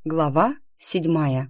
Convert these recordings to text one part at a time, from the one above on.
Глава 7.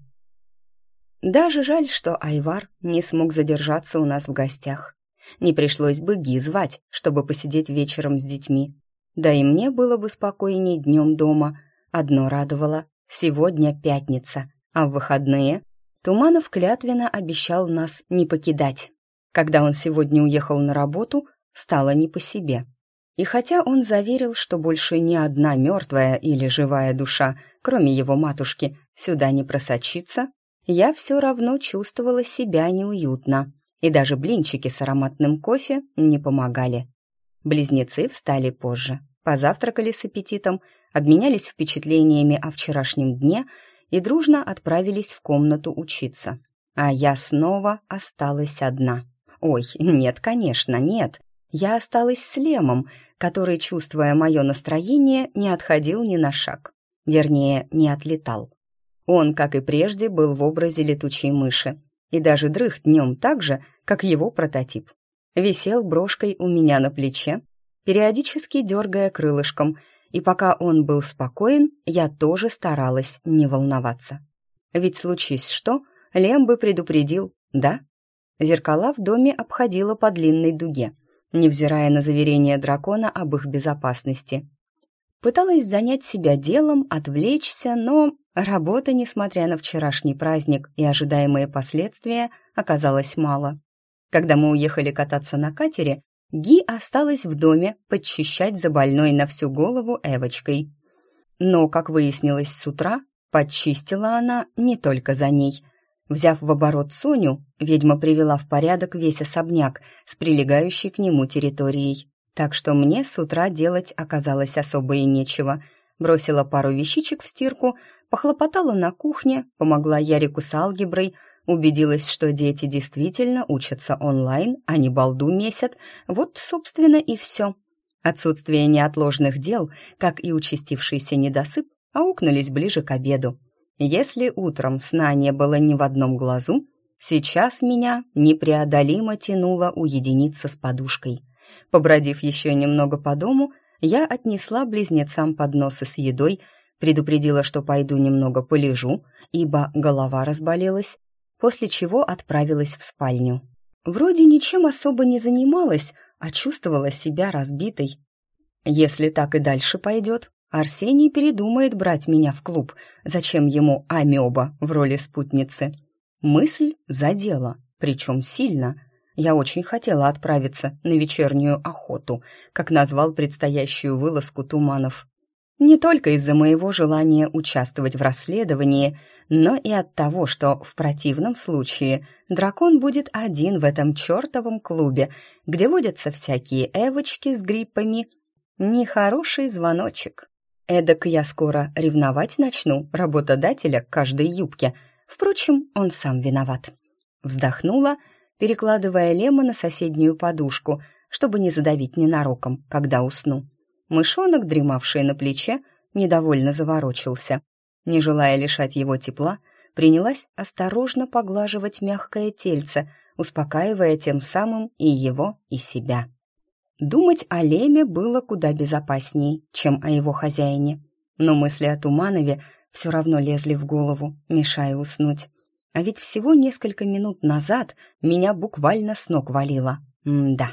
Даже жаль, что Айвар не смог задержаться у нас в гостях. Не пришлось бы Ги звать, чтобы посидеть вечером с детьми. Да и мне было бы спокойней днем дома. Одно радовало — сегодня пятница, а в выходные Туманов клятвенно обещал нас не покидать. Когда он сегодня уехал на работу, стало не по себе. И хотя он заверил, что больше ни одна мертвая или живая душа, кроме его матушки, сюда не просочится, я все равно чувствовала себя неуютно, и даже блинчики с ароматным кофе не помогали. Близнецы встали позже, позавтракали с аппетитом, обменялись впечатлениями о вчерашнем дне и дружно отправились в комнату учиться. А я снова осталась одна. Ой, нет, конечно, нет. Я осталась с Лемом, который, чувствуя мое настроение, не отходил ни на шаг. Вернее, не отлетал. Он, как и прежде, был в образе летучей мыши и даже дрых днем так же, как его прототип. Висел брошкой у меня на плече, периодически дергая крылышком, и пока он был спокоен, я тоже старалась не волноваться. Ведь случись что, Лем бы предупредил, да? Зеркала в доме обходила по длинной дуге, невзирая на заверения дракона об их безопасности. Пыталась занять себя делом, отвлечься, но работы, несмотря на вчерашний праздник и ожидаемые последствия, оказалось мало. Когда мы уехали кататься на катере, Ги осталась в доме подчищать за больной на всю голову Эвочкой. Но, как выяснилось с утра, подчистила она не только за ней. Взяв в оборот Соню, ведьма привела в порядок весь особняк с прилегающей к нему территорией. Так что мне с утра делать оказалось особо и нечего. Бросила пару вещичек в стирку, похлопотала на кухне, помогла Ярику с алгеброй, убедилась, что дети действительно учатся онлайн, а не балду месят. Вот, собственно, и все. Отсутствие неотложных дел, как и участившийся недосып, аукнулись ближе к обеду. Если утром сна не было ни в одном глазу, сейчас меня непреодолимо тянуло уединиться с подушкой. Побродив еще немного по дому, я отнесла близнецам подносы с едой, предупредила, что пойду немного полежу, ибо голова разболелась, после чего отправилась в спальню. Вроде ничем особо не занималась, а чувствовала себя разбитой. Если так и дальше пойдет, Арсений передумает брать меня в клуб. Зачем ему амеба в роли спутницы? Мысль задела, причем сильно. Я очень хотела отправиться на вечернюю охоту, как назвал предстоящую вылазку Туманов. Не только из-за моего желания участвовать в расследовании, но и от того, что в противном случае дракон будет один в этом чертовом клубе, где водятся всякие эвочки с гриппами. Нехороший звоночек. Эдак я скоро ревновать начну работодателя к каждой юбке. Впрочем, он сам виноват. Вздохнула, перекладывая Лема на соседнюю подушку, чтобы не задавить ненароком, когда усну. Мышонок, дремавший на плече, недовольно заворочился. Не желая лишать его тепла, принялась осторожно поглаживать мягкое тельце, успокаивая тем самым и его, и себя. Думать о Леме было куда безопасней, чем о его хозяине. Но мысли о Туманове все равно лезли в голову, мешая уснуть. А ведь всего несколько минут назад меня буквально с ног валило. М-да.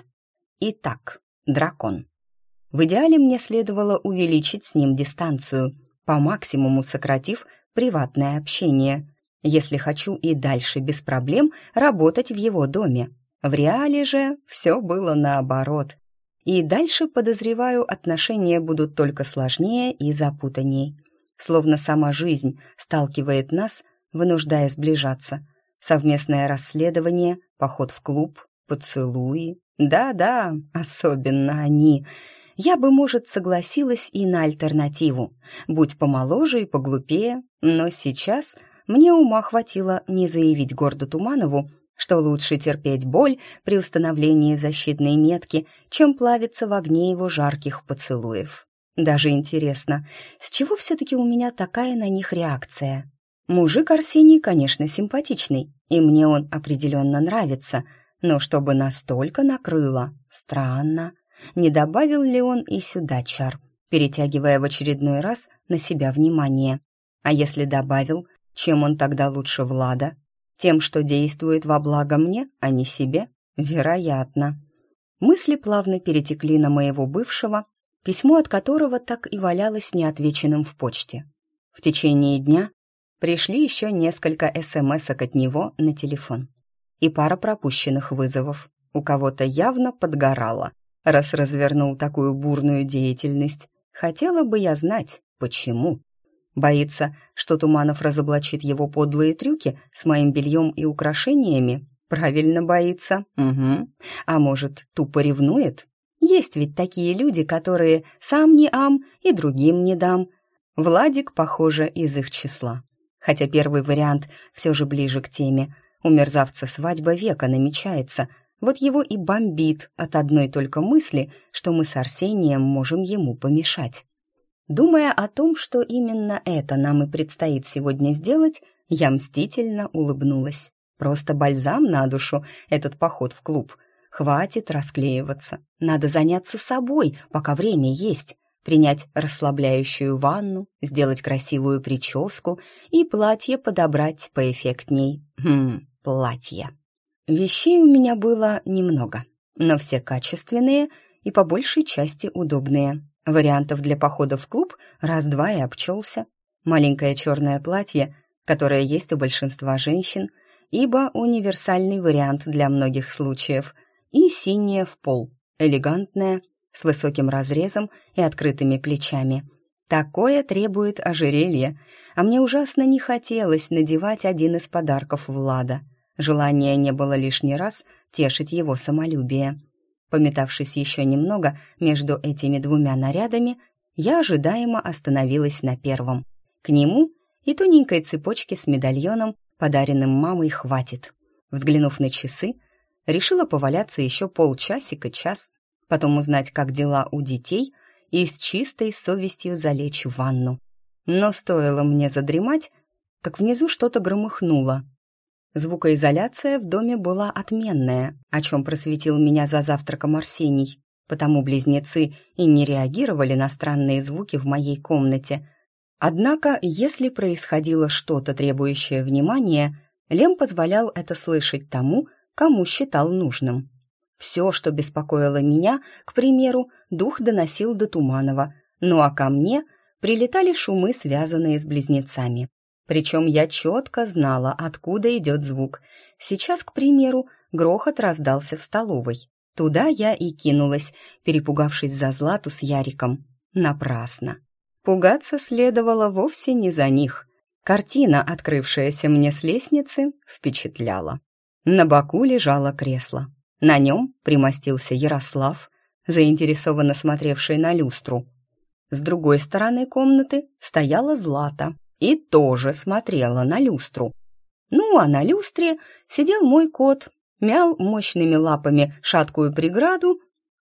Итак, дракон. В идеале мне следовало увеличить с ним дистанцию, по максимуму сократив приватное общение, если хочу и дальше без проблем работать в его доме. В реале же все было наоборот. И дальше, подозреваю, отношения будут только сложнее и запутанней. Словно сама жизнь сталкивает нас, вынуждая сближаться. Совместное расследование, поход в клуб, поцелуи. Да-да, особенно они. Я бы, может, согласилась и на альтернативу, будь помоложе и поглупее, но сейчас мне ума хватило не заявить гордо Туманову, что лучше терпеть боль при установлении защитной метки, чем плавиться в огне его жарких поцелуев. Даже интересно, с чего все-таки у меня такая на них реакция? Мужик Арсений, конечно, симпатичный, и мне он определенно нравится, но чтобы настолько накрыло, странно. Не добавил ли он и сюда чар, перетягивая в очередной раз на себя внимание? А если добавил, чем он тогда лучше Влада? Тем, что действует во благо мне, а не себе? Вероятно. Мысли плавно перетекли на моего бывшего, письмо от которого так и валялось неотвеченным в почте. В течение дня пришли еще несколько смс-ок от него на телефон и пара пропущенных вызовов. У кого-то явно подгорало, раз развернул такую бурную деятельность. Хотела бы я знать, почему. Боится, что Туманов разоблачит его подлые трюки с моим бельем и украшениями? Правильно боится. Угу. А может, тупо ревнует? Есть ведь такие люди, которые сам не ам и другим не дам. Владик, похоже, из их числа. Хотя первый вариант все же ближе к теме. У мерзавца свадьба века намечается. Вот его и бомбит от одной только мысли, что мы с Арсением можем ему помешать. Думая о том, что именно это нам и предстоит сегодня сделать, я мстительно улыбнулась. Просто бальзам на душу этот поход в клуб. Хватит расклеиваться. Надо заняться собой, пока время есть. Принять расслабляющую ванну, сделать красивую прическу и платье подобрать поэффектней. Платье. Вещей у меня было немного, но все качественные и по большей части удобные. Вариантов для похода в клуб раз-два и обчелся. Маленькое черное платье, которое есть у большинства женщин, ибо универсальный вариант для многих случаев, и синее в пол, элегантное, с высоким разрезом и открытыми плечами. Такое требует ожерелья, а мне ужасно не хотелось надевать один из подарков Влада. Желания не было лишний раз тешить его самолюбие. Пометавшись еще немного между этими двумя нарядами, я ожидаемо остановилась на первом. К нему и тоненькой цепочке с медальоном, подаренным мамой, хватит. Взглянув на часы, решила поваляться еще полчасика-час, потом узнать, как дела у детей, и с чистой совестью залечь в ванну. Но стоило мне задремать, как внизу что-то громыхнуло. Звукоизоляция в доме была отменная, о чем просветил меня за завтраком Арсений, потому близнецы и не реагировали на странные звуки в моей комнате. Однако, если происходило что-то, требующее внимания, Лем позволял это слышать тому, кому считал нужным. Все, что беспокоило меня, к примеру, дух доносил до Туманова, ну а ко мне прилетали шумы, связанные с близнецами. Причем я четко знала, откуда идет звук. Сейчас, к примеру, грохот раздался в столовой. Туда я и кинулась, перепугавшись за Злату с Яриком. Напрасно. Пугаться следовало вовсе не за них. Картина, открывшаяся мне с лестницы, впечатляла. На боку лежало кресло. На нем примостился Ярослав, заинтересованно смотревший на люстру. С другой стороны комнаты стояла Злата и тоже смотрела на люстру. Ну, а на люстре сидел мой кот, мял мощными лапами шаткую преграду,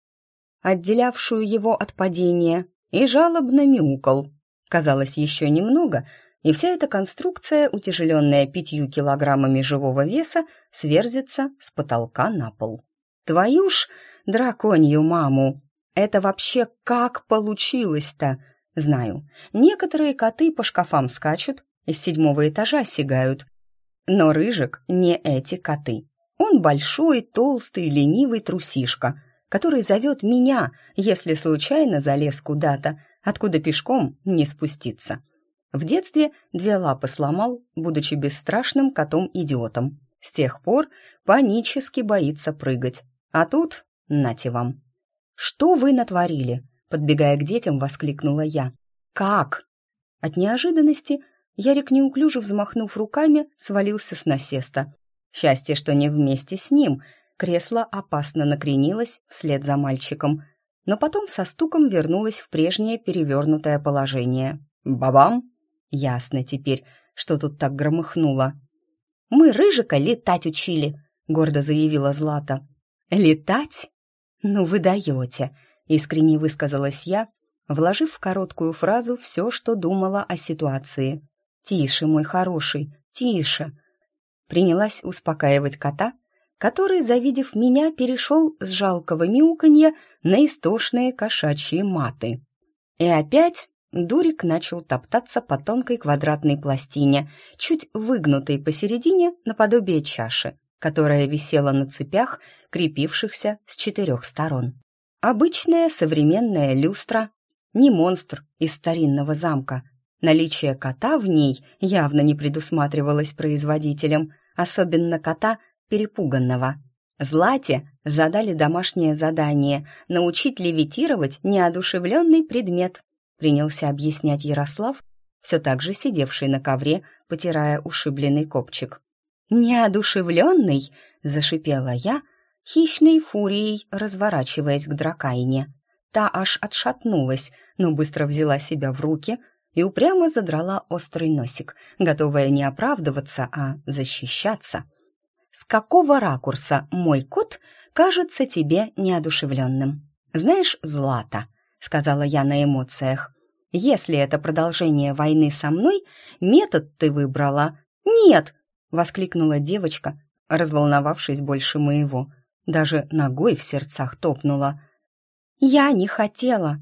отделявшую его от падения, и жалобно мяукал. Казалось, еще немного, и вся эта конструкция, утяжеленная 5 килограммами живого веса, сверзится с потолка на пол. Твою ж драконью маму! Это вообще как получилось-то? Знаю, некоторые коты по шкафам скачут, из 7-го этажа сигают. Но Рыжик не эти коты. Он большой, толстый, ленивый трусишка, который зовет меня, если случайно залез куда-то, откуда пешком не спуститься. В детстве 2 лапы сломал, будучи бесстрашным котом-идиотом. С тех пор панически боится прыгать. А тут, нате вам. «Что вы натворили?» Подбегая к детям, воскликнула я. «Как?» От неожиданности Ярик, неуклюже взмахнув руками, свалился с насеста. Счастье, что не вместе с ним. Кресло опасно накренилось вслед за мальчиком, но потом со стуком вернулось в прежнее перевернутое положение. Бабам! Ясно теперь, что тут так громыхнуло. «Мы Рыжика летать учили», — гордо заявила Злата. «Летать? Ну вы даете», — искренне высказалась я, вложив в короткую фразу все, что думала о ситуации. «Тише, мой хороший, тише», — принялась успокаивать кота, который, завидев меня, перешел с жалкого мяуканья на истошные кошачьи маты. И опять Дурик начал топтаться по тонкой квадратной пластине, чуть выгнутой посередине наподобие чаши, которая висела на цепях, крепившихся с 4 сторон. Обычная современная люстра, не монстр из старинного замка. Наличие кота в ней явно не предусматривалось производителем, особенно кота перепуганного. Злате задали домашнее задание — научить левитировать неодушевленный предмет, принялся объяснять Ярослав, все так же сидевший на ковре, потирая ушибленный копчик. «Неодушевленный?» — зашипела я, хищной фурией разворачиваясь к дракайне. Та аж отшатнулась, но быстро взяла себя в руки и упрямо задрала острый носик, готовая не оправдываться, а защищаться. «С какого ракурса мой кот кажется тебе неодушевленным?» «Знаешь, Злата», — сказала я на эмоциях, «если это продолжение войны со мной, метод ты выбрала». «Нет!» — воскликнула девочка, разволновавшись больше моего. Даже ногой в сердцах топнула. «Я не хотела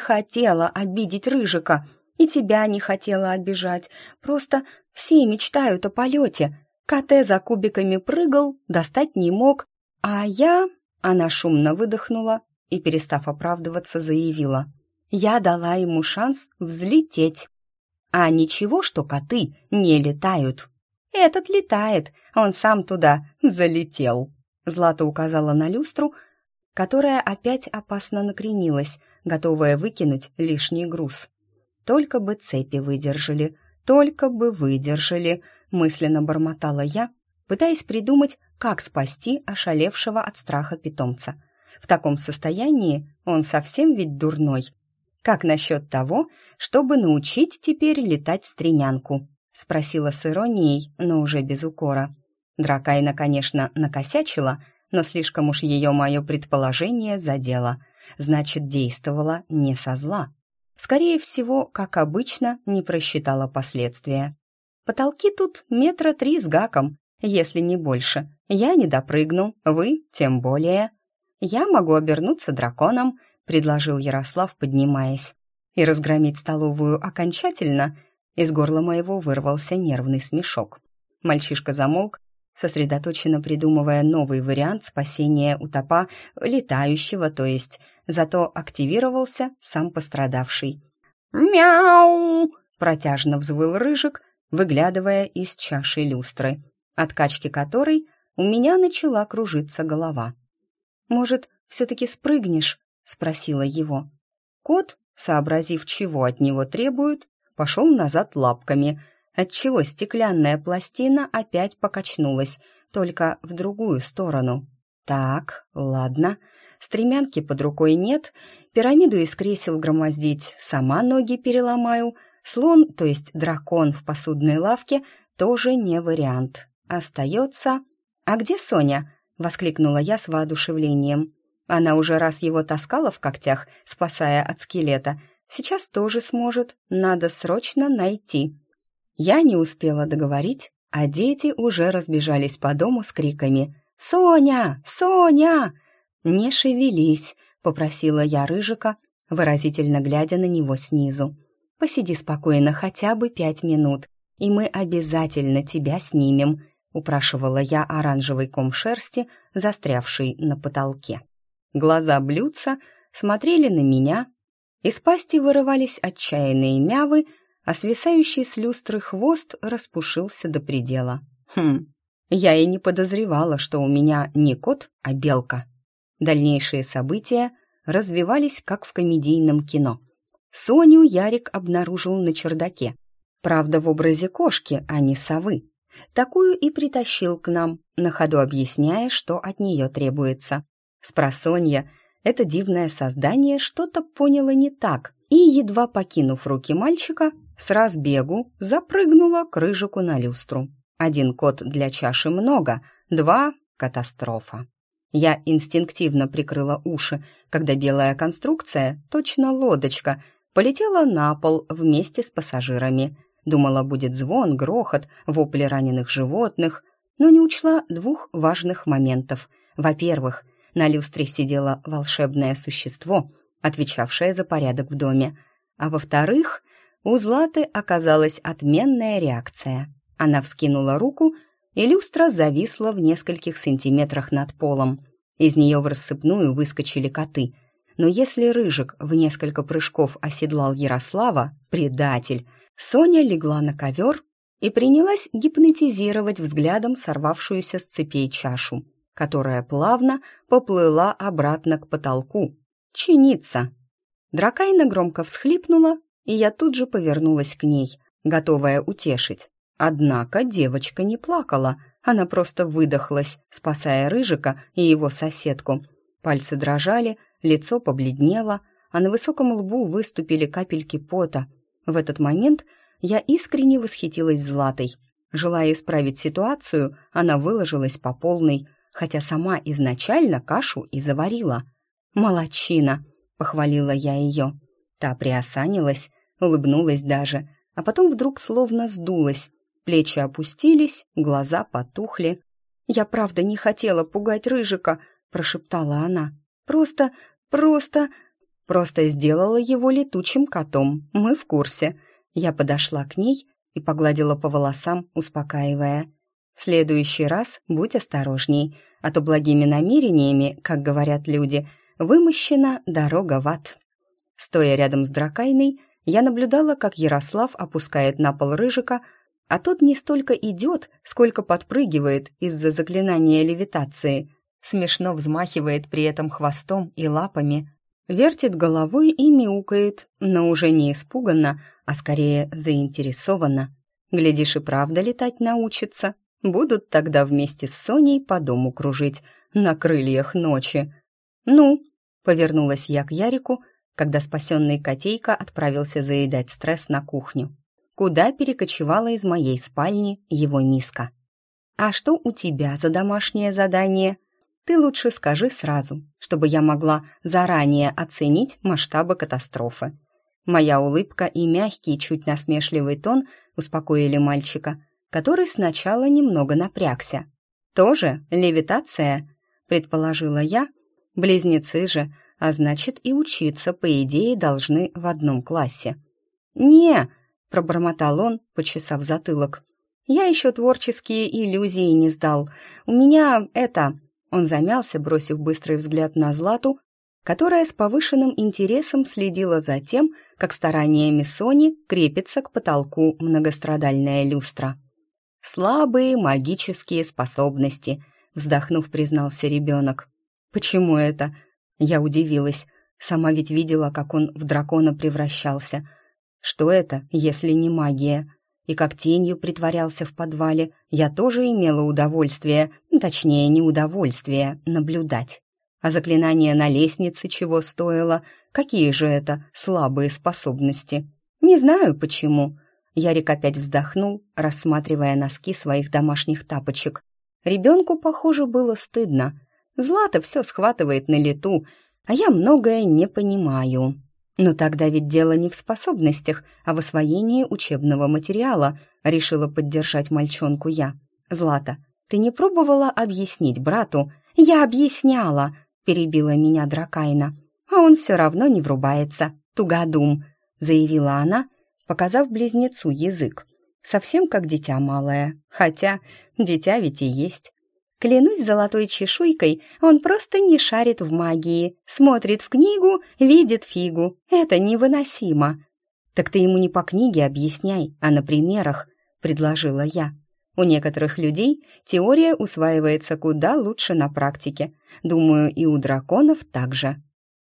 обидеть Рыжика, и тебя не хотела обижать. Просто все мечтают о полете. КТ за кубиками прыгал, достать не мог, а я...» Она шумно выдохнула и, перестав оправдываться, заявила. «Я дала ему шанс взлететь. А ничего, что коты не летают. Этот летает, он сам туда залетел». Злата указала на люстру, которая опять опасно накренилась, готовая выкинуть лишний груз. «Только бы цепи выдержали, только бы выдержали», мысленно бормотала я, пытаясь придумать, как спасти ошалевшего от страха питомца. В таком состоянии он совсем ведь дурной. «Как насчет того, чтобы научить теперь летать стремянку?» — спросила с иронией, но уже без укора. Дракайна, конечно, накосячила, но слишком уж ее мое предположение задело. Значит, действовала не со зла. Скорее всего, как обычно, не просчитала последствия. Потолки тут 3 метра с гаком, если не больше. Я не допрыгну, вы тем более. «Я могу обернуться драконом», — предложил Ярослав, поднимаясь. «И разгромить столовую окончательно?» Из горла моего вырвался нервный смешок. Мальчишка замолк, сосредоточенно придумывая новый вариант спасения утопа, летающего, то есть, зато активировался сам пострадавший. «Мяу!» — протяжно взвыл Рыжик, выглядывая из чаши люстры, от качки которой у меня начала кружиться голова. «Может, все-таки спрыгнешь?» — спросила его. Кот, сообразив, чего от него требуют, пошел назад лапками, отчего стеклянная пластина опять покачнулась, только в другую сторону. «Так, ладно, стремянки под рукой нет, пирамиду из кресел громоздить сама ноги переломаю, слон, то есть дракон в посудной лавке, тоже не вариант. Остается...» «А где Соня?» — воскликнула я с воодушевлением. Она уже раз его таскала в когтях, спасая от скелета. Сейчас тоже сможет, надо срочно найти. Я не успела договорить, а дети уже разбежались по дому с криками «Соня! Соня!» «Не шевелись», — попросила я Рыжика, выразительно глядя на него снизу. «Посиди спокойно хотя бы 5 минут, и мы обязательно тебя снимем», — упрашивала я оранжевый ком шерсти, застрявший на потолке. Глаза блюдца смотрели на меня, из пасти вырывались отчаянные мявы, а свисающий с люстры хвост распушился до предела. Я и не подозревала, что у меня не кот, а белка. Дальнейшие события развивались, как в комедийном кино. Соню Ярик обнаружил на чердаке. Правда, в образе кошки, а не совы. Такую и притащил к нам, на ходу объясняя, что от нее требуется. Спросонья, это дивное создание, что-то поняло не так, и, едва покинув руки мальчика, с разбегу запрыгнула к Рыжику на люстру. 1 кот для чаши много, 2 — катастрофа. Я инстинктивно прикрыла уши, когда белая конструкция, точно лодочка, полетела на пол вместе с пассажирами. Думала, будет звон, грохот, вопли раненых животных, но не учла 2 важных моментов. Во-первых, на люстре сидело волшебное существо, отвечавшее за порядок в доме. А во-вторых, у Златы оказалась отменная реакция. Она вскинула руку, и люстра зависла в нескольких сантиметрах над полом. Из нее в рассыпную выскочили коты. Но если Рыжик в несколько прыжков оседлал Ярослава, предатель, Соня легла на ковер и принялась гипнотизировать взглядом сорвавшуюся с цепей чашу, которая плавно поплыла обратно к потолку. Чиниться. Дракайна громко всхлипнула, и я тут же повернулась к ней, готовая утешить. Однако девочка не плакала, она просто выдохлась, спасая Рыжика и его соседку. Пальцы дрожали, лицо побледнело, а на высоком лбу выступили капельки пота. В этот момент я искренне восхитилась Златой. Желая исправить ситуацию, она выложилась по полной, хотя сама изначально кашу и заварила. «Молодчина!» — похвалила я ее. Та приосанилась, улыбнулась даже, а потом вдруг словно сдулась. Плечи опустились, глаза потухли. «Я правда не хотела пугать Рыжика», — прошептала она. «Просто сделала его летучим котом. Мы в курсе». Я подошла к ней и погладила по волосам, успокаивая. «В следующий раз будь осторожней, а то благими намерениями, как говорят люди, вымощена дорога в ад». Стоя рядом с Дракайной, я наблюдала, как Ярослав опускает на пол Рыжика, а тот не столько идет, сколько подпрыгивает из-за заклинания левитации, смешно взмахивает при этом хвостом и лапами, вертит головой и мяукает, но уже не испуганно, а скорее заинтересованно. Глядишь, и правда летать научится. Будут тогда вместе с Соней по дому кружить на крыльях ночи. «Ну», — повернулась я к Ярику, когда спасенный котейка отправился заедать стресс на кухню, куда перекочевала из моей спальни его миска. «А что у тебя за домашнее задание? Ты лучше скажи сразу, чтобы я могла заранее оценить масштабы катастрофы». Моя улыбка и мягкий, чуть насмешливый тон успокоили мальчика, который сначала немного напрягся. «Тоже левитация?» — предположила я. «Близнецы же, а значит, и учиться, по идее, должны в одном классе». «Не!» — пробормотал он, почесав затылок. «Я еще творческие иллюзии не сдал. У меня это...» Он замялся, бросив быстрый взгляд на Злату, которая с повышенным интересом следила за тем, как стараниями Сони крепится к потолку многострадальная люстра. «Слабые магические способности», — вздохнув, признался ребенок. «Почему это?» Я удивилась. Сама ведь видела, как он в дракона превращался. Что это, если не магия? И как тенью притворялся в подвале, я тоже имела удовольствие, точнее, не удовольствие, наблюдать. А заклинание на лестнице чего стоило? Какие же это слабые способности? Не знаю, почему. Ярик опять вздохнул, рассматривая носки своих домашних тапочек. Ребенку, похоже, было стыдно. Злата все схватывает на лету, а я многое не понимаю. Но тогда ведь дело не в способностях, а в освоении учебного материала, решила поддержать мальчонку я. «Злата, ты не пробовала объяснить брату?» «Я объясняла», — перебила меня Дракайна. «А он все равно не врубается, тугодум», — заявила она, показав близнецу язык. Совсем как дитя малое, хотя дитя ведь и есть. Клянусь золотой чешуйкой, он просто не шарит в магии, смотрит в книгу, видит фигу. Это невыносимо. «Так ты ему не по книге объясняй, а на примерах», — предложила я. «У некоторых людей теория усваивается куда лучше на практике. Думаю, и у драконов также».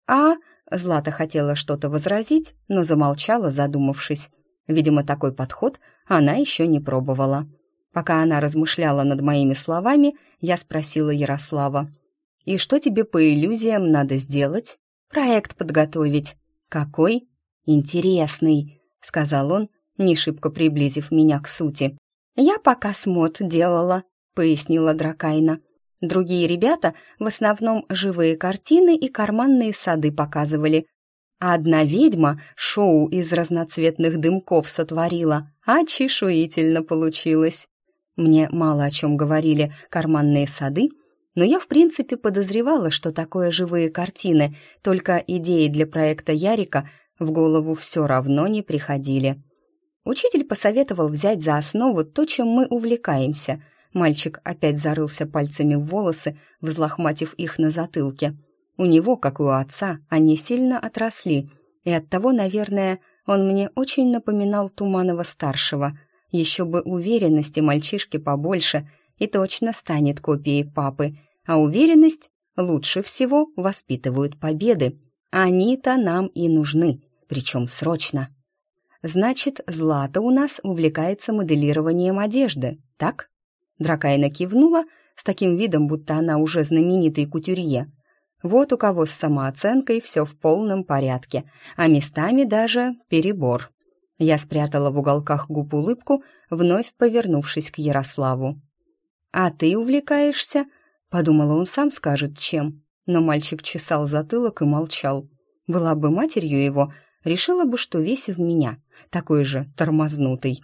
Злата хотела что-то возразить, но замолчала, задумавшись. Видимо, такой подход она еще не пробовала. Пока она размышляла над моими словами, я спросила Ярослава: «И что тебе по иллюзиям надо сделать?» «Проект подготовить». «Какой?» «Интересный», — сказал он, не шибко приблизив меня к сути. «Я пока смот делала», — пояснила Дракайна. «Другие ребята в основном живые картины и карманные сады показывали. А одна ведьма шоу из разноцветных дымков сотворила, а чешуительно получилось». Мне мало о чем говорили карманные сады, но я в принципе подозревала, что такое живые картины, только идеи для проекта Ярика в голову все равно не приходили. Учитель посоветовал взять за основу то, чем мы увлекаемся. Мальчик опять зарылся пальцами в волосы, взлохматив их на затылке. У него, как и у отца, они сильно отросли, и оттого, наверное, он мне очень напоминал Туманова-старшего. Еще бы уверенности мальчишки побольше, и точно станет копией папы. А уверенность лучше всего воспитывают победы. Они-то нам и нужны, причем срочно. Значит, Злата у нас увлекается моделированием одежды, так? Дракайна кивнула с таким видом, будто она уже знаменитый кутюрье. Вот у кого с самооценкой все в полном порядке, а местами даже перебор. Я спрятала в уголках губ улыбку, вновь повернувшись к Ярославу. «А ты увлекаешься?» — подумала, он сам скажет, чем. Но мальчик чесал затылок и молчал. Была бы матерью его, решила бы, что весь в меня, такой же тормознутый.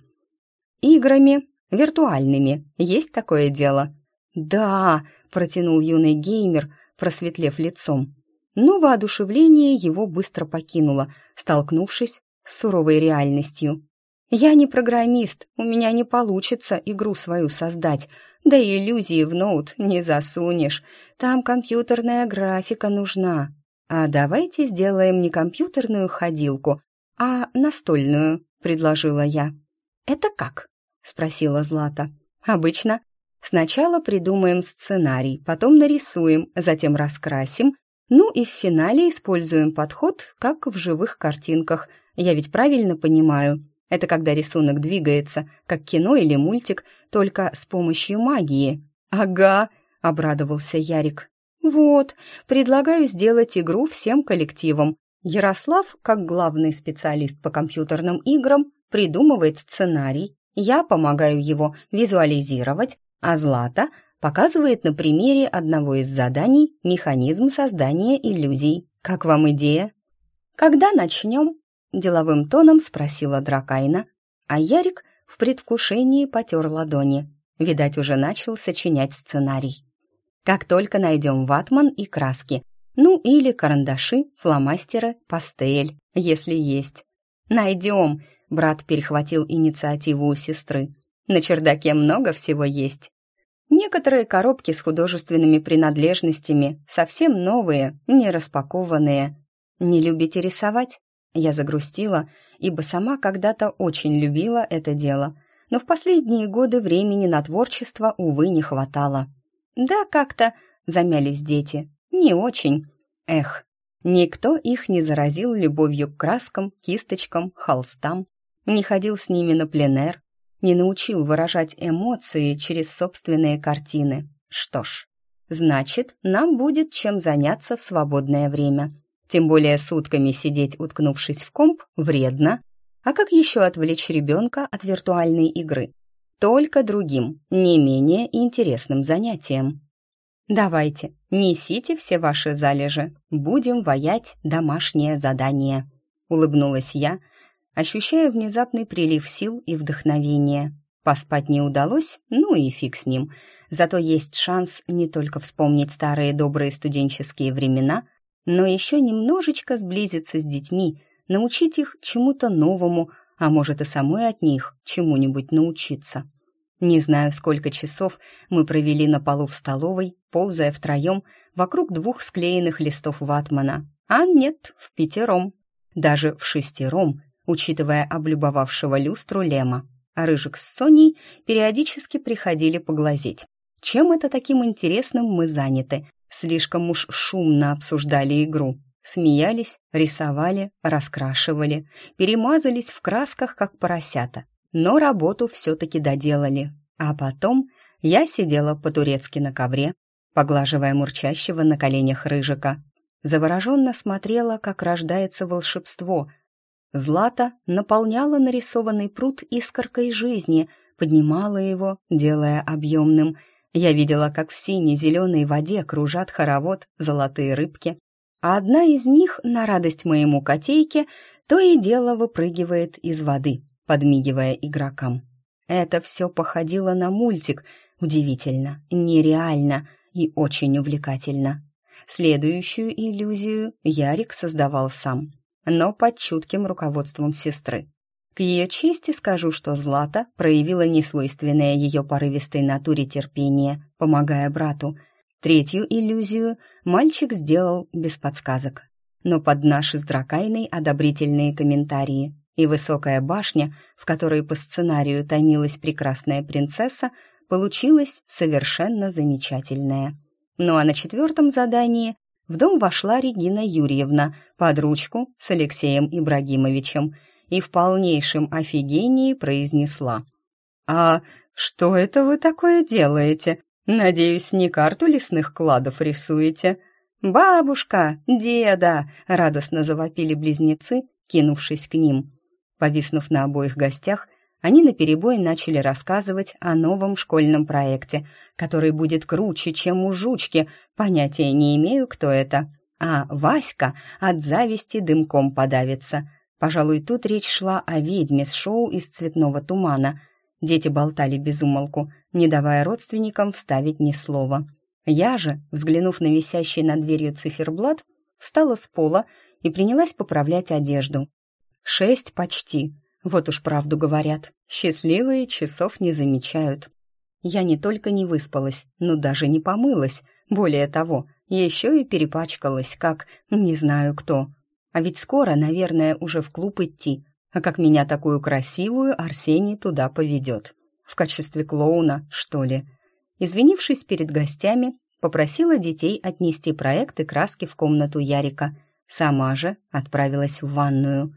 «Играми, виртуальными, есть такое дело?» «Да», — протянул юный геймер, просветлев лицом. Но воодушевление его быстро покинуло, столкнувшись с суровой реальностью. «Я не программист, у меня не получится игру свою создать, да и иллюзии в ноут не засунешь, там компьютерная графика нужна. А давайте сделаем не компьютерную ходилку, а настольную», — предложила я. «Это как?» — спросила Злата. «Обычно. Сначала придумаем сценарий, потом нарисуем, затем раскрасим, ну и в финале используем подход, как в живых картинках. Я ведь правильно понимаю? Это когда рисунок двигается, как кино или мультик, только с помощью магии». «Ага», — обрадовался Ярик. «Вот, предлагаю сделать игру всем коллективом. Ярослав, как главный специалист по компьютерным играм, придумывает сценарий, я помогаю его визуализировать, а Злата показывает на примере одного из заданий механизм создания иллюзий. Как вам идея?» «Когда начнем?» — деловым тоном спросила Дракайна, а Ярик в предвкушении потер ладони. Видать, уже начал сочинять сценарий. «Как только найдем ватман и краски, ну или карандаши, фломастеры, пастель, если есть». «Найдем», — брат перехватил инициативу у сестры. «На чердаке много всего есть. Некоторые коробки с художественными принадлежностями, совсем новые, не распакованные. Не любите рисовать?» Я загрустила, ибо сама когда-то очень любила это дело, но в последние годы времени на творчество, увы, не хватало. «Да как-то», — замялись дети, — «не очень». Эх, никто их не заразил любовью к краскам, кисточкам, холстам, не ходил с ними на пленэр, не научил выражать эмоции через собственные картины. Что ж, значит, нам будет чем заняться в свободное время. Тем более сутками сидеть, уткнувшись в комп, вредно. А как еще отвлечь ребенка от виртуальной игры? Только другим, не менее интересным занятием. «Давайте, несите все ваши залежи, будем ваять домашнее задание», — улыбнулась я, ощущая внезапный прилив сил и вдохновения. Поспать не удалось, ну и фиг с ним. Зато есть шанс не только вспомнить старые добрые студенческие времена, но еще немножечко сблизиться с детьми, научить их чему-то новому, а может и самой от них чему-нибудь научиться. Не знаю, сколько часов мы провели на полу в столовой, ползая втроем вокруг 2 склеенных листов ватмана. А нет, впятером. Даже в 6, учитывая облюбовавшего люстру Лема. А Рыжик с Соней периодически приходили поглазеть. Чем это таким интересным мы заняты? Слишком уж шумно обсуждали игру. Смеялись, рисовали, раскрашивали, перемазались в красках, как поросята. Но работу все-таки доделали. А потом я сидела по-турецки на ковре, поглаживая мурчащего на коленях Рыжика. Завороженно смотрела, как рождается волшебство. Злата наполняла нарисованный пруд искоркой жизни, поднимала его, делая объемным. Я видела, как в сине-зеленой воде кружат хоровод золотые рыбки, а одна из них, на радость моему котейке, то и дело выпрыгивает из воды, подмигивая игрокам. Это все походило на мультик, удивительно, нереально и очень увлекательно. Следующую иллюзию Ярик создавал сам. но под чутким руководством сестры. К ее чести скажу, что Злата проявила несвойственное ее порывистой натуре терпение, помогая брату. Третью иллюзию мальчик сделал без подсказок. Но под наши с Дракайной одобрительные комментарии и высокая башня, в которой по сценарию томилась прекрасная принцесса, получилась совершенно замечательная. Ну а на 4-м задании в дом вошла Регина Юрьевна под ручку с Алексеем Ибрагимовичем и в полнейшем офигении произнесла: «А что это вы такое делаете? Надеюсь, не карту лесных кладов рисуете?» «Бабушка! Деда!» — радостно завопили близнецы, кинувшись к ним. Повиснув на обоих гостях, они наперебой начали рассказывать о новом школьном проекте, который будет круче, чем у жучки, понятия не имею, кто это. А Васька от зависти дымком подавится. Пожалуй, тут речь шла о ведьме с шоу из «Цветного тумана». Дети болтали без умолку, не давая родственникам вставить ни слова. Я же, взглянув на висящий над дверью циферблат, встала с пола и принялась поправлять одежду. 6 почти. Вот уж правду говорят. Счастливые часов не замечают. Я не только не выспалась, но даже не помылась. Более того, еще и перепачкалась, как не знаю кто. А ведь скоро, наверное, уже в клуб идти. А как меня такую красивую Арсений туда поведет. В качестве клоуна, что ли? Извинившись перед гостями, попросила детей отнести проект и краски в комнату Ярика. Сама же отправилась в ванную.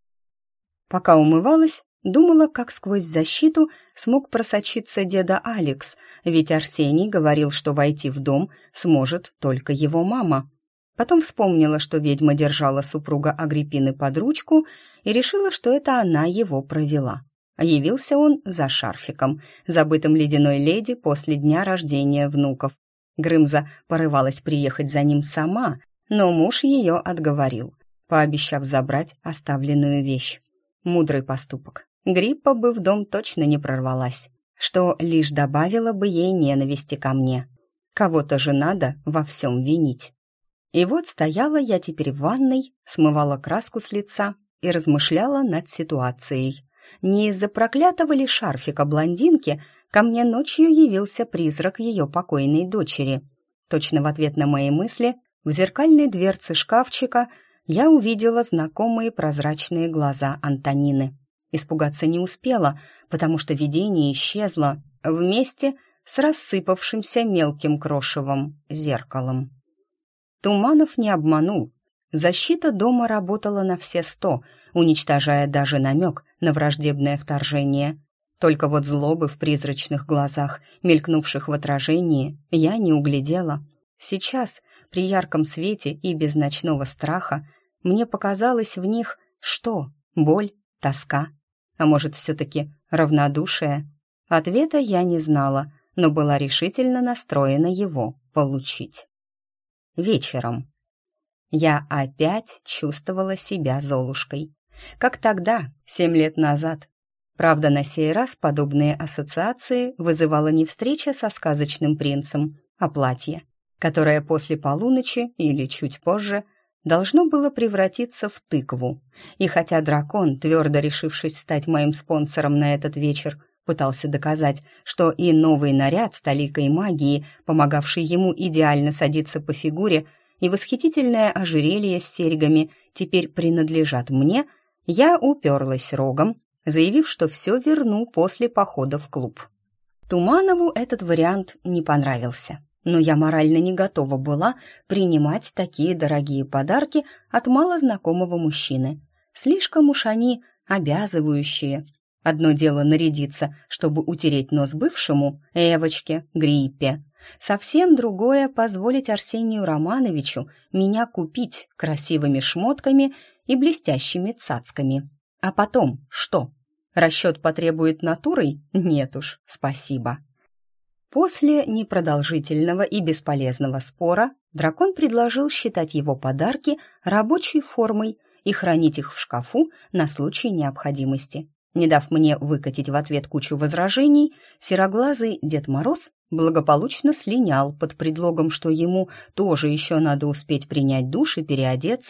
Пока умывалась, думала, как сквозь защиту смог просочиться деда Алекс, ведь Арсений говорил, что войти в дом сможет только его мама. Потом вспомнила, что ведьма держала супруга Агриппины под ручку и решила, что это она его провела. А явился он за шарфиком, забытым ледяной леди после дня рождения внуков. Грымза порывалась приехать за ним сама, но муж ее отговорил, пообещав забрать оставленную вещь. Мудрый поступок. Гриппа бы в дом точно не прорвалась, что лишь добавило бы ей ненависти ко мне. Кого-то же надо во всем винить. И вот стояла я теперь в ванной, смывала краску с лица и размышляла над ситуацией. Не из-за проклятого ли шарфика блондинки ко мне ночью явился призрак ее покойной дочери. Точно в ответ на мои мысли в зеркальной дверце шкафчика я увидела знакомые прозрачные глаза Антонины. Испугаться не успела, потому что видение исчезло вместе с рассыпавшимся мелким крошевом зеркалом. Туманов не обманул. Защита дома работала на все 100, уничтожая даже намек на враждебное вторжение. Только вот злобы в призрачных глазах, мелькнувших в отражении, я не углядела. Сейчас, при ярком свете и без ночного страха, мне показалось в них что? Боль? Тоска? А может, все-таки равнодушие? Ответа я не знала, но была решительно настроена его получить. Вечером. Я опять чувствовала себя Золушкой. Как тогда, 7 лет назад. Правда, на сей раз подобные ассоциации вызывала не встреча со сказочным принцем, а платье, которое после полуночи или чуть позже должно было превратиться в тыкву. И хотя дракон, твердо решившись стать моим спонсором на этот вечер, пытался доказать, что и новый наряд с толикой магии, помогавший ему идеально садиться по фигуре, и восхитительное ожерелье с серьгами теперь принадлежат мне, я уперлась рогом, заявив, что все верну после похода в клуб. Туманову этот вариант не понравился, но я морально не готова была принимать такие дорогие подарки от малознакомого мужчины. Слишком уж они обязывающие. Одно дело нарядиться, чтобы утереть нос бывшему, Эвочке, Гриппе. Совсем другое — позволить Арсению Романовичу меня купить красивыми шмотками и блестящими цацками. А потом что? Расчет потребует натурой? Нет уж, спасибо. После непродолжительного и бесполезного спора дракон предложил считать его подарки рабочей формой и хранить их в шкафу на случай необходимости. Не дав мне выкатить в ответ кучу возражений, сероглазый Дед Мороз благополучно слинял под предлогом, что ему тоже еще надо успеть принять душ и переодеться,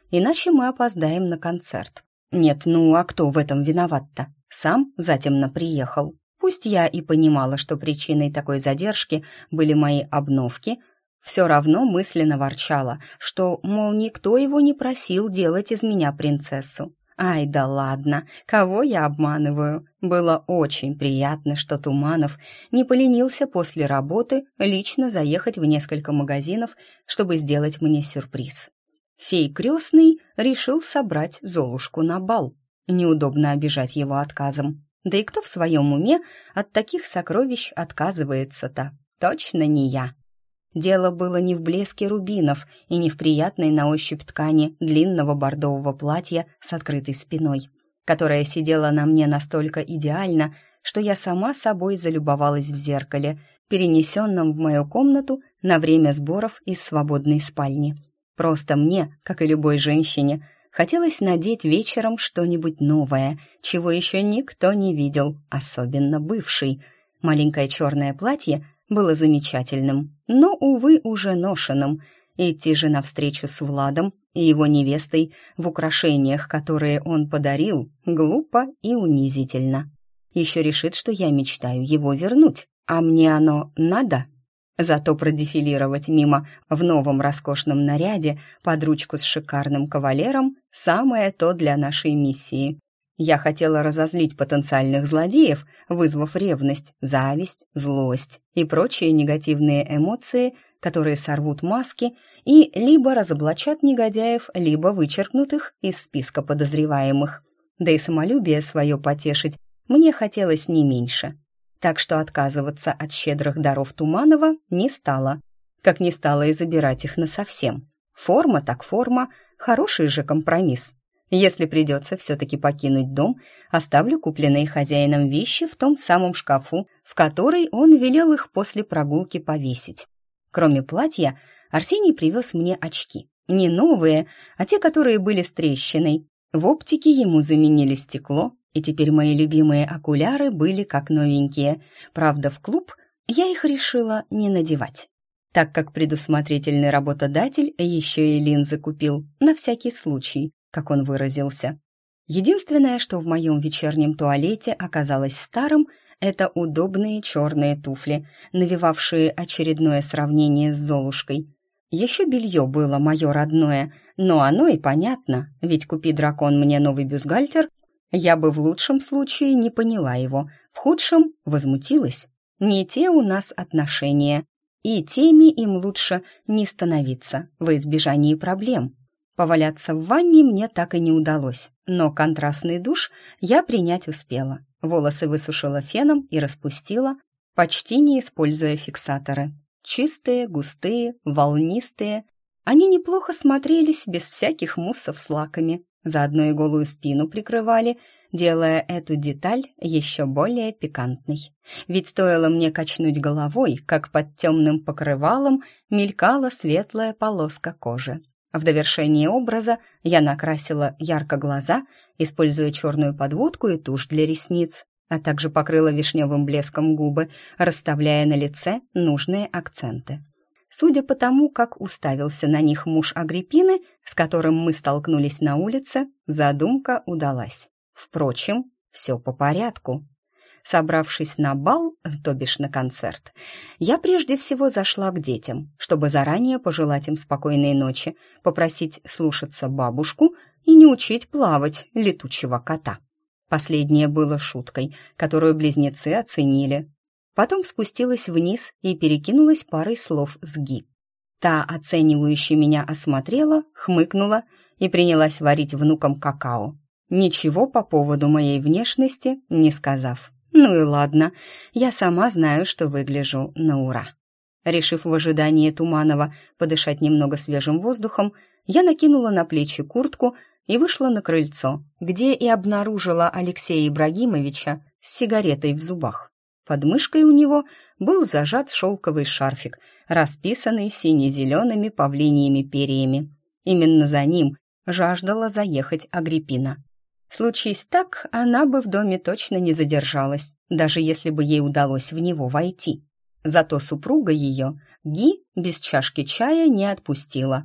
иначе мы опоздаем на концерт. Нет, ну а кто в этом виноват-то? Сам затемно приехал. Пусть я и понимала, что причиной такой задержки были мои обновки, все равно мысленно ворчала, что, мол, никто его не просил делать из меня принцессу. Ай да ладно, кого я обманываю? Было очень приятно, что Туманов не поленился после работы лично заехать в несколько магазинов, чтобы сделать мне сюрприз. Фей крестный решил собрать Золушку на бал. Неудобно обижать его отказом. Да и кто в своем уме от таких сокровищ отказывается-то? Точно не я. Дело было не в блеске рубинов и не в приятной на ощупь ткани длинного бордового платья с открытой спиной, которая сидела на мне настолько идеально, что я сама собой залюбовалась в зеркале, перенесенном в мою комнату на время сборов из свободной спальни. Просто мне, как и любой женщине, хотелось надеть вечером что-нибудь новое, чего еще никто не видел, особенно бывший. Маленькое черное платье было замечательным, но, увы, уже ношенным. Идти же навстречу с Владом и его невестой в украшениях, которые он подарил, глупо и унизительно. Еще решит, что я мечтаю его вернуть, а мне оно надо. Зато продефилировать мимо в новом роскошном наряде под ручку с шикарным кавалером – самое то для нашей миссии. Я хотела разозлить потенциальных злодеев, вызвав ревность, зависть, злость и прочие негативные эмоции, которые сорвут маски и либо разоблачат негодяев, либо вычеркнут их из списка подозреваемых. Да и самолюбие свое потешить мне хотелось не меньше. Так что отказываться от щедрых даров Туманова не стала, как не стала и забирать их насовсем. Форма так форма, хороший же компромисс. Если придется все-таки покинуть дом, оставлю купленные хозяином вещи в том самом шкафу, в который он велел их после прогулки повесить. Кроме платья, Арсений привез мне очки. Не новые, а те, которые были с трещиной. В оптике ему заменили стекло, и теперь мои любимые окуляры были как новенькие. Правда, в клуб я их решила не надевать, так как предусмотрительный работодатель еще и линзы купил, на всякий случай, как он выразился. Единственное, что в моем вечернем туалете оказалось старым, это удобные черные туфли, навевавшие очередное сравнение с Золушкой. Еще белье было мое родное, но оно и понятно, ведь купи дракон мне новый бюстгальтер, я бы в лучшем случае не поняла его, в худшем возмутилась. Не те у нас отношения, и теми им лучше не становиться во избежании проблем. Поваляться в ванне мне так и не удалось, но контрастный душ я принять успела. Волосы высушила феном и распустила, почти не используя фиксаторы. Чистые, густые, волнистые. Они неплохо смотрелись без всяких муссов с лаками. Заодно и голую спину прикрывали, делая эту деталь еще более пикантной. Ведь стоило мне качнуть головой, как под темным покрывалом мелькала светлая полоска кожи. В довершение образа я накрасила ярко глаза, используя черную подводку и тушь для ресниц, а также покрыла вишневым блеском губы, расставляя на лице нужные акценты. Судя по тому, как уставился на них муж Агриппины, с которым мы столкнулись на улице, задумка удалась. Впрочем, все по порядку. Собравшись на бал, то бишь на концерт, я прежде всего зашла к детям, чтобы заранее пожелать им спокойной ночи, попросить слушаться бабушку и не учить плавать летучего кота. Последнее было шуткой, которую близнецы оценили. Потом спустилась вниз и перекинулась парой слов с Ги. Та, оценивающе меня осмотрела, хмыкнула и принялась варить внукам какао, ничего по поводу моей внешности не сказав. Ну и ладно, я сама знаю, что выгляжу на ура. Решив в ожидании Туманова подышать немного свежим воздухом, я накинула на плечи куртку и вышла на крыльцо, где и обнаружила Алексея Ибрагимовича с сигаретой в зубах. Под мышкой у него был зажат шелковый шарфик, расписанный сине-зелеными павлиньими перьями. Именно за ним жаждала заехать Агриппина. Случись так, она бы в доме точно не задержалась, даже если бы ей удалось в него войти. Зато супруга ее, Ги, без чашки чая не отпустила.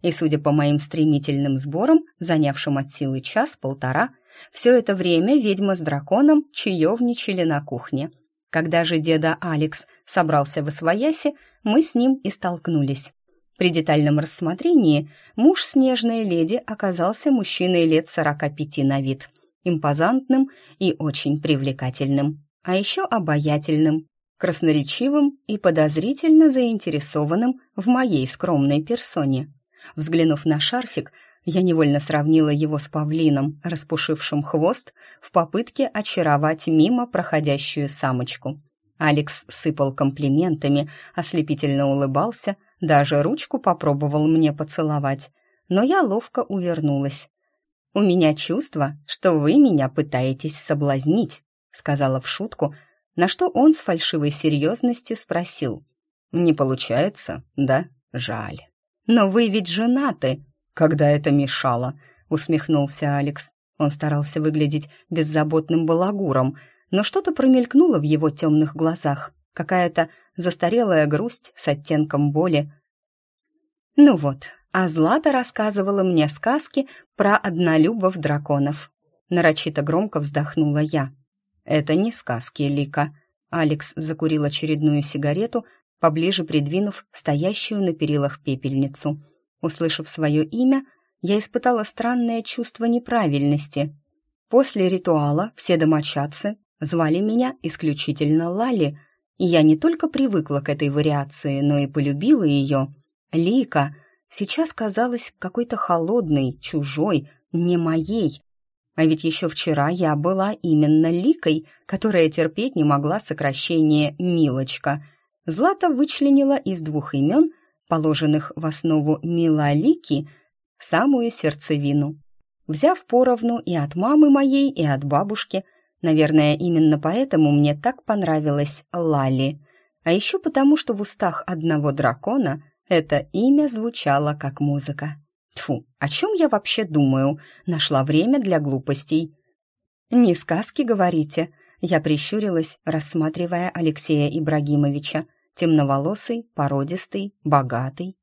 И, судя по моим стремительным сборам, занявшим от силы час-полтора, все это время ведьма с драконом чаевничали на кухне. Когда же деда Алекс собрался восвояси, мы с ним и столкнулись. При детальном рассмотрении муж снежной леди оказался мужчиной лет 45 на вид, импозантным и очень привлекательным, а еще обаятельным, красноречивым и подозрительно заинтересованным в моей скромной персоне. Взглянув на шарфик, я невольно сравнила его с павлином, распушившим хвост в попытке очаровать мимо проходящую самочку. Алекс сыпал комплиментами, ослепительно улыбался, даже ручку попробовал мне поцеловать, но я ловко увернулась. «У меня чувство, что вы меня пытаетесь соблазнить», сказала в шутку, на что он с фальшивой серьезностью спросил. «Не получается, да? Жаль». «Но вы ведь женаты!» «Когда это мешало?» — усмехнулся Алекс. Он старался выглядеть беззаботным балагуром, но что-то промелькнуло в его темных глазах, какая-то застарелая грусть с оттенком боли. «Ну вот, а Злата рассказывала мне сказки про однолюбов-драконов». Нарочито громко вздохнула я. «Это не сказки, Лика». Алекс закурил очередную сигарету, поближе придвинув стоящую на перилах пепельницу. Услышав свое имя, я испытала странное чувство неправильности. После ритуала все домочадцы звали меня исключительно Лали, и я не только привыкла к этой вариации, но и полюбила ее. Лика сейчас казалась какой-то холодной, чужой, не моей. А ведь еще вчера я была именно Ликой, которая терпеть не могла сокращение «Милочка». Злата вычленила из двух имен, положенных в основу Милалики, самую сердцевину. Взяв поровну и от мамы моей, и от бабушки, наверное, именно поэтому мне так понравилась Лали. А еще потому, что в устах одного дракона это имя звучало как музыка. Тьфу, о чем я вообще думаю? Нашла время для глупостей. «Не сказки, говорите?» Я прищурилась, рассматривая Алексея Ибрагимовича. Темноволосый, породистый, богатый.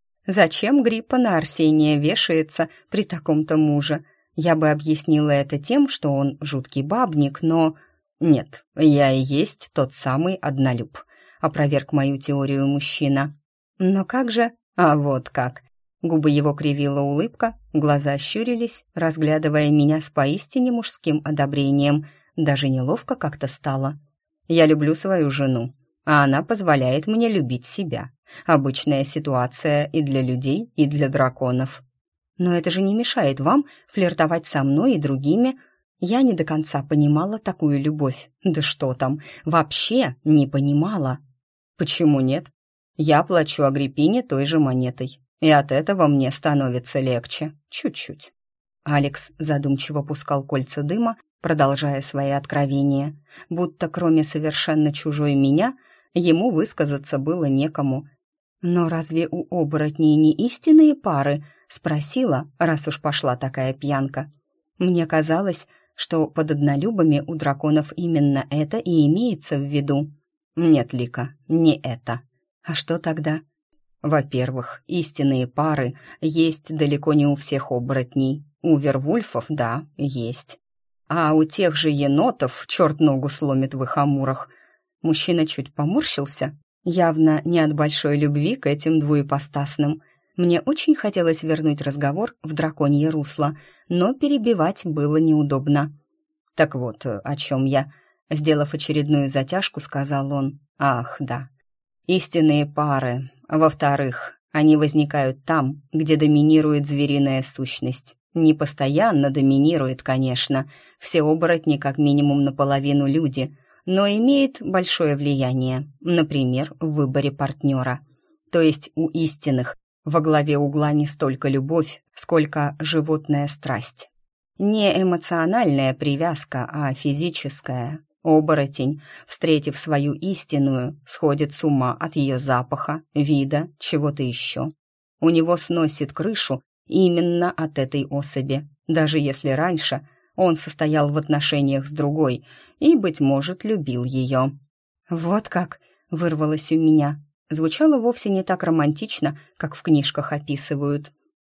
Зачем Гриппа на Арсения вешается при таком-то муже? Я бы объяснила это тем, что он жуткий бабник, но... Нет, я и есть тот самый однолюб, опроверг мою теорию мужчина. Но как же... А вот как. Губы его кривила улыбка, глаза щурились, разглядывая меня с поистине мужским одобрением. Даже неловко как-то стало. Я люблю свою жену, а она позволяет мне любить себя. Обычная ситуация и для людей, и для драконов. Но это же не мешает вам флиртовать со мной и другими. Я не до конца понимала такую любовь. Да что там, вообще не понимала. Почему нет? Я плачу Агриппине той же монетой, и от этого мне становится легче. Чуть-чуть. Алекс задумчиво пускал кольца дыма, продолжая свои откровения, будто кроме совершенно чужой меня ему высказаться было некому. «Но разве у оборотней не истинные пары?» — спросила, раз уж пошла такая пьянка. Мне казалось, что под однолюбами у драконов именно это и имеется в виду. Нет, Лика, не это. А что тогда? Во-первых, истинные пары есть далеко не у всех оборотней. У вервульфов, да, есть. А у тех же енотов черт ногу сломит в их амурах. Мужчина чуть поморщился, явно не от большой любви к этим двуепостасным. Мне очень хотелось вернуть разговор в драконье русло, но перебивать было неудобно. «Так вот, о чем я?» Сделав очередную затяжку, сказал он. «Ах, да. Истинные пары. Во-вторых, они возникают там, где доминирует звериная сущность. Не постоянно доминирует, конечно. Все оборотни как минимум наполовину люди, но имеет большое влияние, например, в выборе партнера. То есть у истинных во главе угла не столько любовь, сколько животная страсть. Не эмоциональная привязка, а физическая. Оборотень, встретив свою истинную, сходит с ума от ее запаха, вида, чего-то еще. У него сносит крышу именно от этой особи, даже если раньше он состоял в отношениях с другой и, быть может, любил ее. «Вот как!» — вырвалось у меня. Звучало вовсе не так романтично, как в книжках описывают.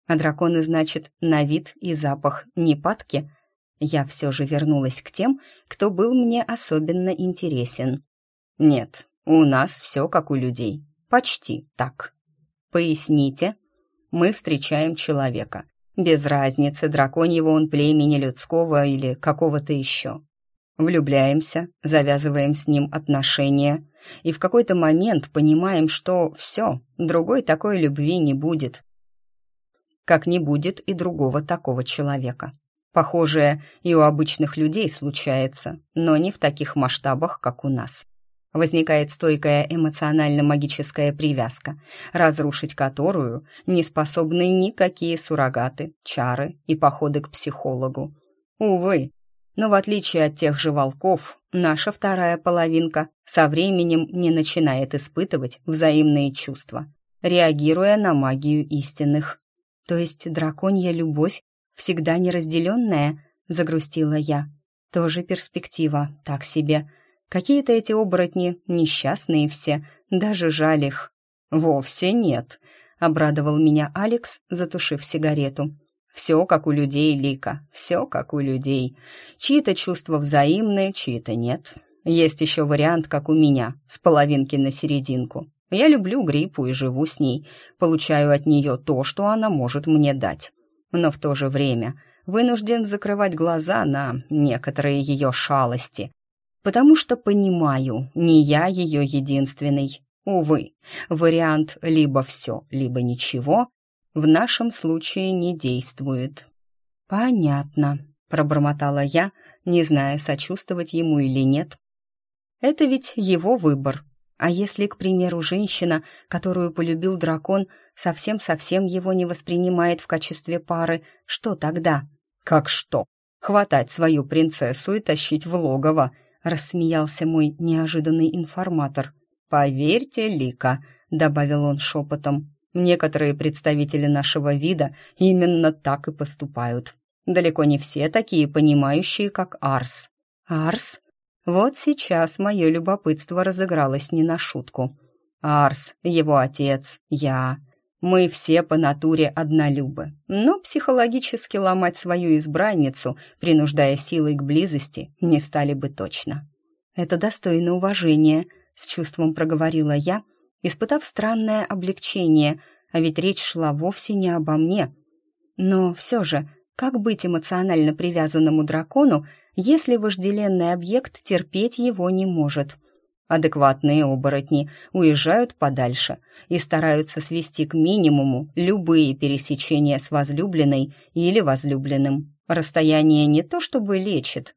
А драконы, значит, на вид и запах не падки? Я все же вернулась к тем, кто был мне особенно интересен. Нет, у нас все как у людей. Почти так. Поясните. Мы встречаем человека. Без разницы, драконьего он племени, людского или какого-то еще. Влюбляемся, завязываем с ним отношения, и в какой-то момент понимаем, что все, другой такой любви не будет. Как не будет и другого такого человека. Похожее и у обычных людей случается, но не в таких масштабах, как у нас. Возникает стойкая эмоционально-магическая привязка, разрушить которую не способны никакие суррогаты, чары и походы к психологу. Увы, но в отличие от тех же волков, наша вторая половинка со временем не начинает испытывать взаимные чувства, реагируя на магию истинных. То есть драконья любовь всегда неразделенная, загрустила я. Тоже перспектива, так себе. Какие-то эти оборотни несчастные все, даже жаль их. Вовсе нет, обрадовал меня Алекс, затушив сигарету. Все как у людей, Лика, все как у людей. Чьи-то чувства взаимные, чьи-то нет. Есть еще вариант, как у меня, с половинки на серединку. Я люблю Гриппу и живу с ней, получаю от нее то, что она может мне дать. Но в то же время вынужден закрывать глаза на некоторые ее шалости, потому что понимаю, не я ее единственный. Увы, вариант либо все, либо ничего в нашем случае не действует. «Понятно», — пробормотала я, не зная, сочувствовать ему или нет. «Это ведь его выбор. А если, к примеру, женщина, которую полюбил дракон, совсем-совсем его не воспринимает в качестве пары, что тогда?» «Как что? Хватать свою принцессу и тащить в логово», — рассмеялся мой неожиданный информатор. «Поверьте, Лика», — добавил он шепотом, «некоторые представители нашего вида именно так и поступают. Далеко не все такие понимающие, как Арс». «Арс?» Вот сейчас мое любопытство разыгралось не на шутку. Арс, его отец, я. Мы все по натуре однолюбы, но психологически ломать свою избранницу, принуждая силой к близости, не стали бы точно. «Это достойно уважения», — с чувством проговорила я, испытав странное облегчение, а ведь речь шла вовсе не обо мне. Но все же, как быть эмоционально привязанному дракону, если вожделенный объект терпеть его не может? Адекватные оборотни уезжают подальше и стараются свести к минимуму любые пересечения с возлюбленной или возлюбленным. Расстояние не то чтобы лечит,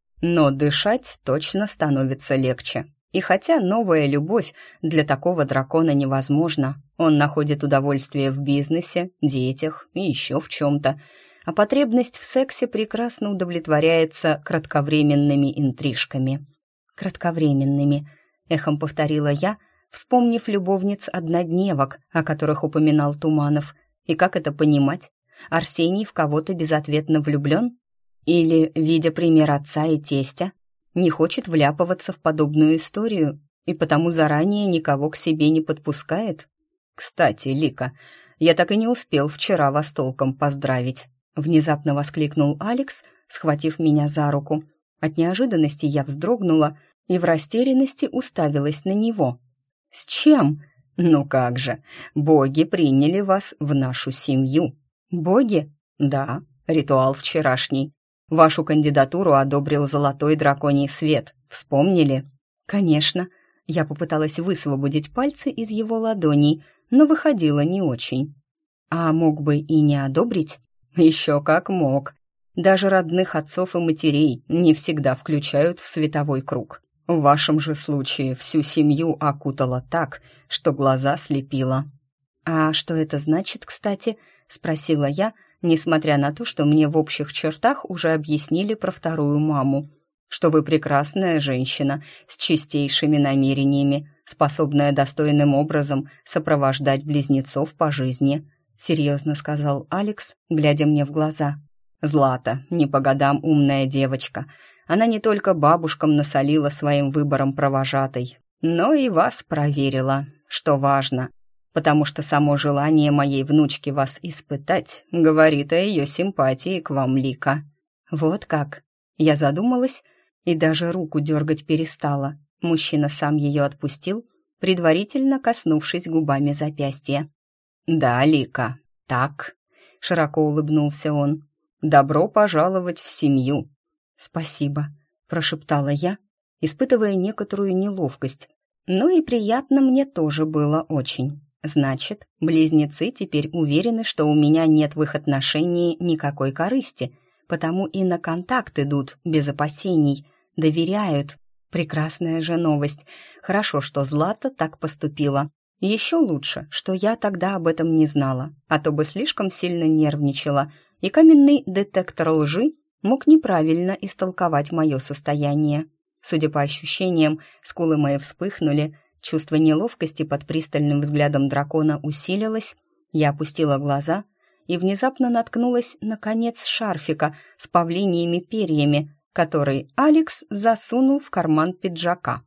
но дышать точно становится легче. И хотя новая любовь для такого дракона невозможна, он находит удовольствие в бизнесе, детях и еще в чем-то, а потребность в сексе прекрасно удовлетворяется кратковременными интрижками. «Кратковременными», — эхом повторила я, вспомнив любовниц-однодневок, о которых упоминал Туманов. И как это понимать? Арсений в кого-то безответно влюблен? Или, видя пример отца и тестя, не хочет вляпываться в подобную историю и потому заранее никого к себе не подпускает? Кстати, Лика, я так и не успел вчера вас толком поздравить. Внезапно воскликнул Алекс, схватив меня за руку. От неожиданности я вздрогнула и в растерянности уставилась на него. «С чем?» «Ну как же, боги приняли вас в нашу семью». «Боги?» «Да, ритуал вчерашний. Вашу кандидатуру одобрил золотой драконий свет. Вспомнили?» «Конечно». Я попыталась высвободить пальцы из его ладоней, но выходило не очень. «А мог бы и не одобрить?» «Еще как мог. Даже родных отцов и матерей не всегда включают в световой круг. В вашем же случае всю семью окутало так, что глаза слепило». «А что это значит, кстати?» — спросила я, несмотря на то, что мне в общих чертах уже объяснили про вторую маму. «Что вы прекрасная женщина с чистейшими намерениями, способная достойным образом сопровождать близнецов по жизни», — серьезно сказал Алекс, глядя мне в глаза. «Злата, не по годам умная девочка. Она не только бабушкам насолила своим выбором провожатой, но и вас проверила, что важно. потому что само желание моей внучки вас испытать говорит о ее симпатии к вам, Лика». «Вот как?» Я задумалась и даже руку дергать перестала. Мужчина сам ее отпустил, предварительно коснувшись губами запястья. «Да, Лика, так», — широко улыбнулся он. «Добро пожаловать в семью». «Спасибо», — прошептала я, испытывая некоторую неловкость. Ну и приятно мне тоже было очень. Значит, близнецы теперь уверены, что у меня нет в их отношении никакой корысти, потому и на контакт идут без опасений, доверяют. Прекрасная же новость. Хорошо, что Злата так поступила. Еще лучше, что я тогда об этом не знала, а то бы слишком сильно нервничала, и каменный детектор лжи мог неправильно истолковать мое состояние. Судя по ощущениям, скулы мои вспыхнули, чувство неловкости под пристальным взглядом дракона усилилось, я опустила глаза и внезапно наткнулась на конец шарфика с павлиньими перьями, который Алекс засунул в карман пиджака.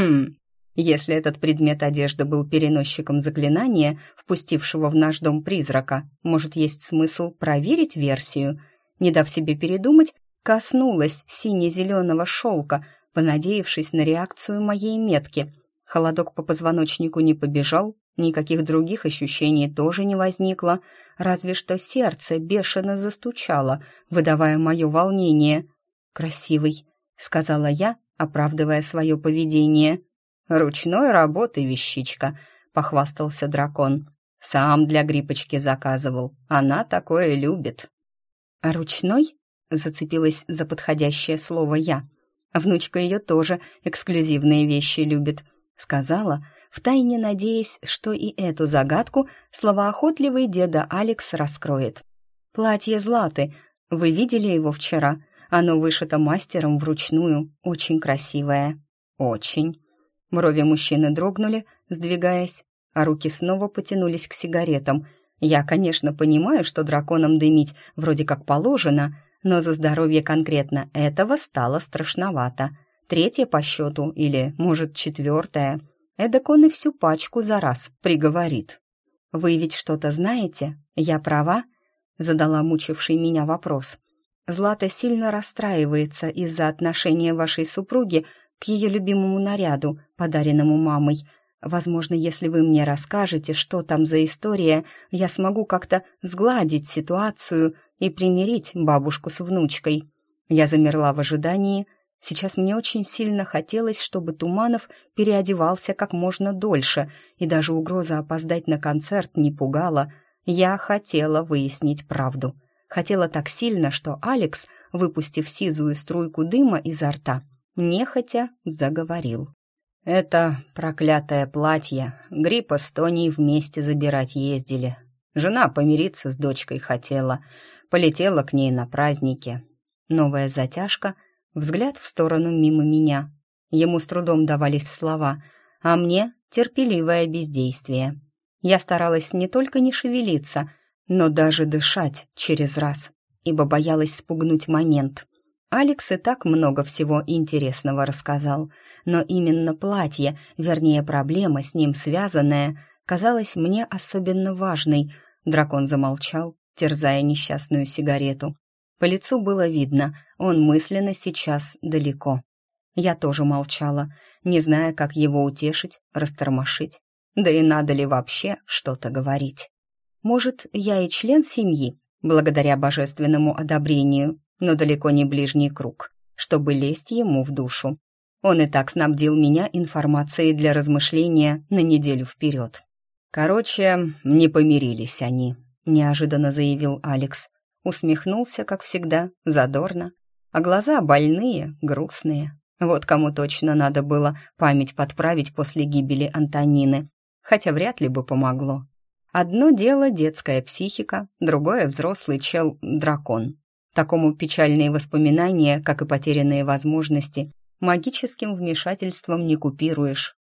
Если этот предмет одежды был переносчиком заклинания, впустившего в наш дом призрака, может, есть смысл проверить версию? Не дав себе передумать, коснулась сине-зеленого шелка, понадеявшись на реакцию моей метки. Холодок по позвоночнику не побежал, никаких других ощущений тоже не возникло, разве что сердце бешено застучало, выдавая мое волнение. «Красивый», — сказала я, оправдывая свое поведение. «Ручной работы вещичка», — похвастался дракон. «Сам для Гриппочки заказывал, она такое любит». «А ручной?» — зацепилась за подходящее слово я. «Внучка ее тоже эксклюзивные вещи любит», — сказала, втайне надеясь, что и эту загадку словоохотливый деда Алекс раскроет. «Платье Златы. Вы видели его вчера? Оно вышито мастером вручную, очень красивое». «Очень». Брови мужчины дрогнули, сдвигаясь, а руки снова потянулись к сигаретам. Я, конечно, понимаю, что драконам дымить вроде как положено, но за здоровье конкретно этого стало страшновато. Третье по счету или, может, четвертое. Эдак он и всю пачку за раз приговорит. «Вы ведь что-то знаете? Я права?» — задала мучивший меня вопрос. «Злата сильно расстраивается из-за отношения вашей супруги к ее любимому наряду, подаренному мамой. Возможно, если вы мне расскажете, что там за история, я смогу как-то сгладить ситуацию и примирить бабушку с внучкой». Я замерла в ожидании. Сейчас мне очень сильно хотелось, чтобы Туманов переодевался как можно дольше, и даже угроза опоздать на концерт не пугала. Я хотела выяснить правду. Хотела так сильно, что Алекс, выпустив сизую струйку дыма изо рта, нехотя заговорил. «Это проклятое платье. Гриппа с Тоней вместе забирать ездили. Жена помириться с дочкой хотела. Полетела к ней на праздники». Новая затяжка, взгляд в сторону мимо меня. Ему с трудом давались слова, а мне терпеливое бездействие. Я старалась не только не шевелиться, но даже дышать через раз, ибо боялась спугнуть момент. Алекс и так много всего интересного рассказал, но именно платье, вернее, проблема с ним связанная, казалась мне особенно важной. Дракон замолчал, терзая несчастную сигарету. По лицу было видно, он мысленно сейчас далеко. Я тоже молчала, не зная, как его утешить, растормошить. Да и надо ли вообще что-то говорить? Может, я и член семьи, благодаря божественному одобрению, но далеко не ближний круг, чтобы лезть ему в душу. Он и так снабдил меня информацией для размышления на неделю вперед. «Короче, не помирились они», — неожиданно заявил Алекс. Усмехнулся, как всегда, задорно, а глаза больные, грустные. Вот кому точно надо было память подправить после гибели Антонины, хотя вряд ли бы помогло. Одно дело детская психика, другое взрослый чел-дракон. Такому печальные воспоминания, как и потерянные возможности, магическим вмешательством не купируешь.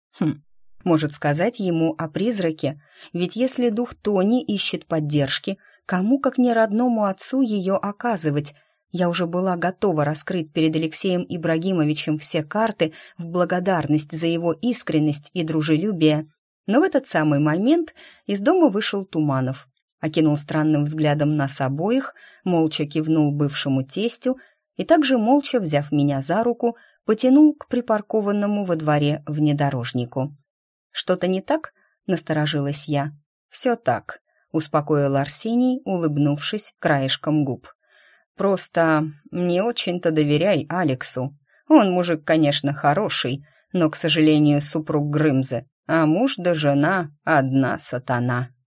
Может сказать ему о призраке, ведь если дух Тони ищет поддержки, кому, как не родному отцу, ее оказывать? Я уже была готова раскрыть перед Алексеем Ибрагимовичем все карты в благодарность за его искренность и дружелюбие, Но в этот самый момент из дома вышел Туманов, окинул странным взглядом нас обоих, молча кивнул бывшему тестю и также молча, взяв меня за руку, потянул к припаркованному во дворе внедорожнику. «Что-то не так?» — насторожилась я. «Все так», — успокоил Арсений, улыбнувшись краешком губ. «Просто не очень-то доверяй Алексу. Он мужик, конечно, хороший, но, к сожалению, супруг Грымзы, а муж да жена — одна сатана».